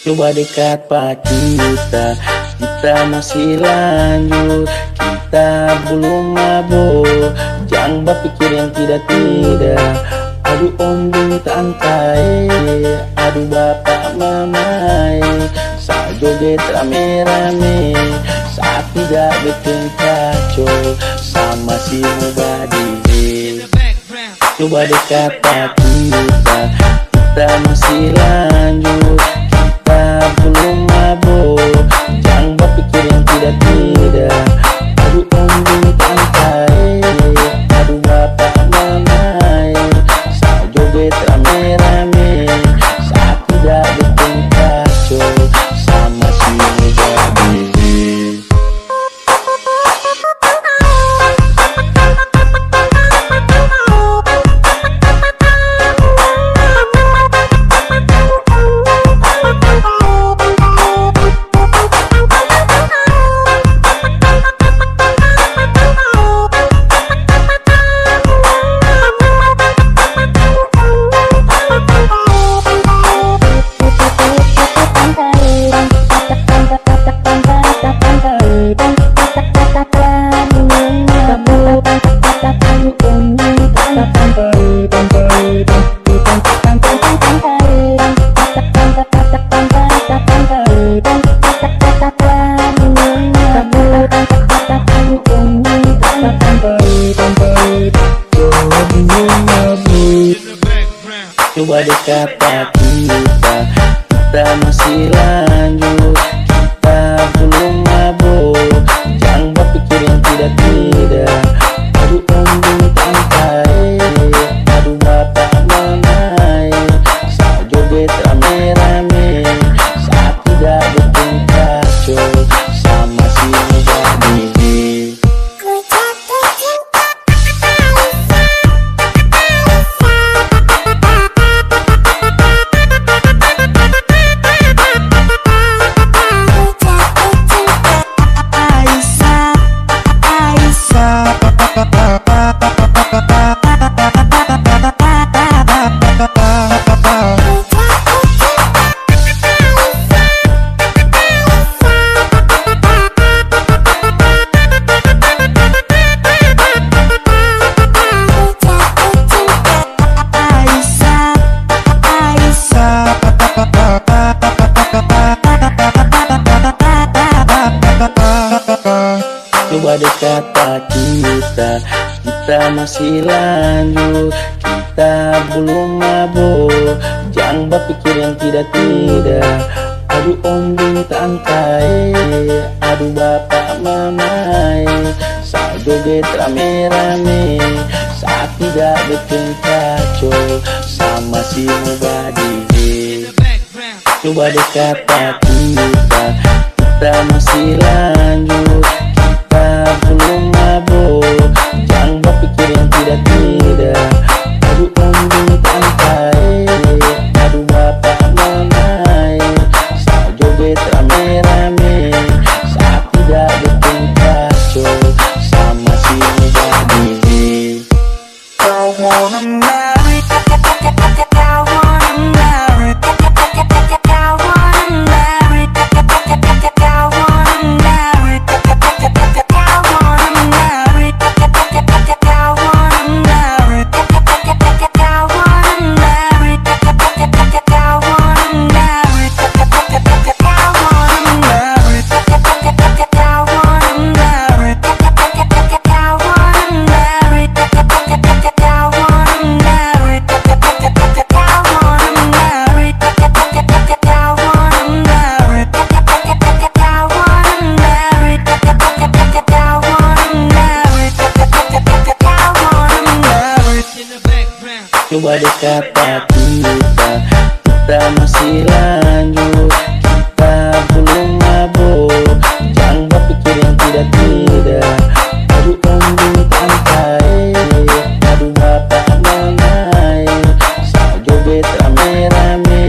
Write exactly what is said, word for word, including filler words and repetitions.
Coba dekat Pak kita, kita masih lanjut, kita belum mabuk. Jangan berpikir yang tidak-tidak. Aduh om dulu tantai, aduh bapak mamai, saat joget rame-rame, saat tidak bikin kacau sama si mubadi. Coba dekat Pak kita, kita masih lanjut, kita belum mabuk. Jangan berpikir yang tidak-tidak. Aduh om dulu tantai, aduh bapak mamai, saat joget rame-rame, saat tidak bikin kacau sama si mubadi. Coba dekat Pak kita, kita masih lanjut, kita belum mabuk. Jangan berpikir yang tidak-tidak. Aduh om dulu tantai, aduh bapak mamai, saat joget rame-rame, saat tidak bikin kacau sama si mubadi. Coba dekat Pak kita, kita masih lanjut, kita belum mabuk. Jangan berpikir yang tidak-tidak. Aduh om dulu tantai, aduh bapak mamai, saat joget rame-rame, saat tidak bikin kacau sama si mubadi. Coba dekat Pak kita, kita masih lanjut, kita belum mabuk. Jangan berpikir yang tidak-tidak. Aduh om dulu tantai, aduh bapak mamai, saat joget rame-rame, saat tidak bikin kacau sama si mubadi. I wanna marry, I wanna marry, I wanna marry, I wanna marry, I wanna marry, I wanna marry, I wanna marry, I wanna marry, I wanna marry, I wanna marry, I wanna marry, Coba dekat Pak kita, kita masih lanjut, kita belum mabuk. Jangan berpikir yang tidak-tidak. Aduh om dulu tantai, aduh bapak mamai, saat joget rame-rame,